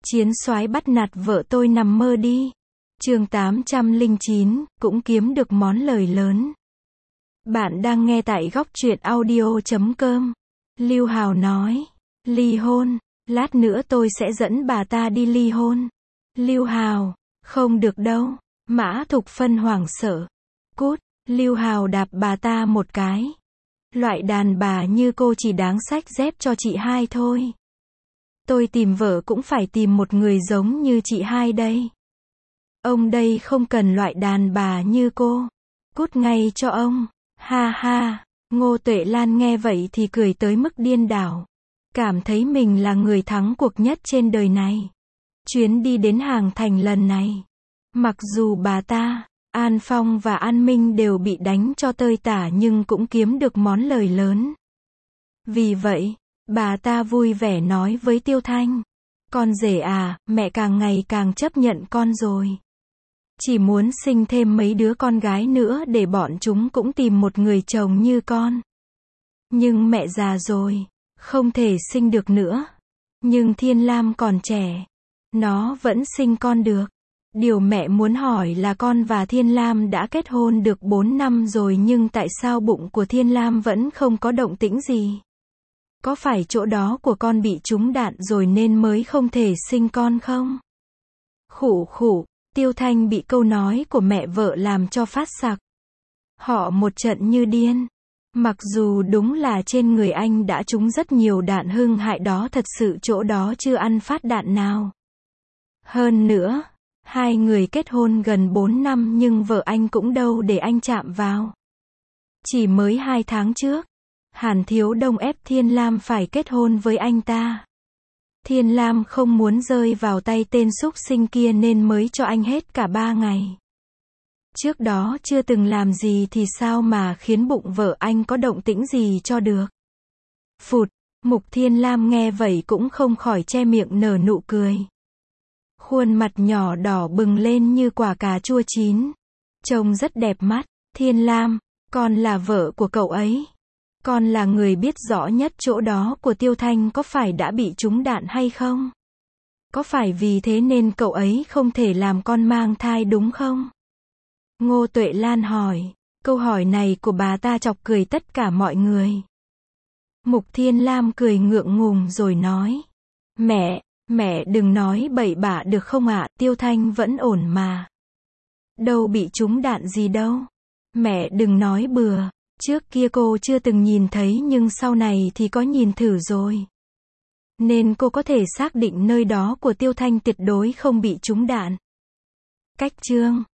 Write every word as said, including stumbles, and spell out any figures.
Chiến soái bắt nạt vợ tôi nằm mơ đi. Chương tám trăm lẻ chín, cũng kiếm được món lời lớn. Bạn đang nghe tại góc truyện audio chấm com. Lưu Hào nói, ly hôn, lát nữa tôi sẽ dẫn bà ta đi ly hôn. Lưu Hào, không được đâu. Mã Thục Phân hoảng sợ. Cút, Lưu Hào đạp bà ta một cái. Loại đàn bà như cô chỉ đáng xách dép cho chị hai thôi. Tôi tìm vợ cũng phải tìm một người giống như chị hai đây. Ông đây không cần loại đàn bà như cô. Cút ngay cho ông. Ha ha. Ngô Tuệ Lan nghe vậy thì cười tới mức điên đảo. Cảm thấy mình là người thắng cuộc nhất trên đời này. Chuyến đi đến Hàng Thành lần này, mặc dù bà ta, An Phong và An Minh đều bị đánh cho tơi tả nhưng cũng kiếm được món lời lớn. Vì vậy, bà ta vui vẻ nói với Tiêu Thanh, con rể à, mẹ càng ngày càng chấp nhận con rồi. Chỉ muốn sinh thêm mấy đứa con gái nữa để bọn chúng cũng tìm một người chồng như con. Nhưng mẹ già rồi, không thể sinh được nữa. Nhưng Thiên Lam còn trẻ, nó vẫn sinh con được. Điều mẹ muốn hỏi là con và Thiên Lam đã kết hôn được bốn năm rồi nhưng tại sao bụng của Thiên Lam vẫn không có động tĩnh gì? Có phải chỗ đó của con bị trúng đạn rồi nên mới không thể sinh con không? Khụ khụ, Tiêu Thanh bị câu nói của mẹ vợ làm cho phát sặc. Họ một trận như điên. Mặc dù đúng là trên người anh đã trúng rất nhiều đạn hưng hại đó, thật sự chỗ đó chưa ăn phát đạn nào. Hơn nữa, hai người kết hôn gần bốn năm nhưng vợ anh cũng đâu để anh chạm vào. Chỉ mới hai tháng trước, Hàn Thiếu Đông ép Thiên Lam phải kết hôn với anh ta. Thiên Lam không muốn rơi vào tay tên súc sinh kia nên mới cho anh hết cả ba ngày. Trước đó chưa từng làm gì thì sao mà khiến bụng vợ anh có động tĩnh gì cho được. Phụt, Mục Thiên Lam nghe vậy cũng không khỏi che miệng nở nụ cười. Khuôn mặt nhỏ đỏ bừng lên như quả cà chua chín. Trông rất đẹp mắt. Thiên Lam, con là vợ của cậu ấy. Con là người biết rõ nhất chỗ đó của Tiêu Thanh có phải đã bị trúng đạn hay không? Có phải vì thế nên cậu ấy không thể làm con mang thai đúng không? Ngô Tuệ Lan hỏi. Câu hỏi này của bà ta chọc cười tất cả mọi người. Mục Thiên Lam cười ngượng ngùng rồi nói. Mẹ, mẹ đừng nói bậy bạ được không ạ, Tiêu Thanh vẫn ổn mà. Đâu bị trúng đạn gì đâu. Mẹ đừng nói bừa. Trước kia cô chưa từng nhìn thấy nhưng sau này thì có nhìn thử rồi. Nên cô có thể xác định nơi đó của Tiêu Thanh tuyệt đối không bị trúng đạn. Cách chương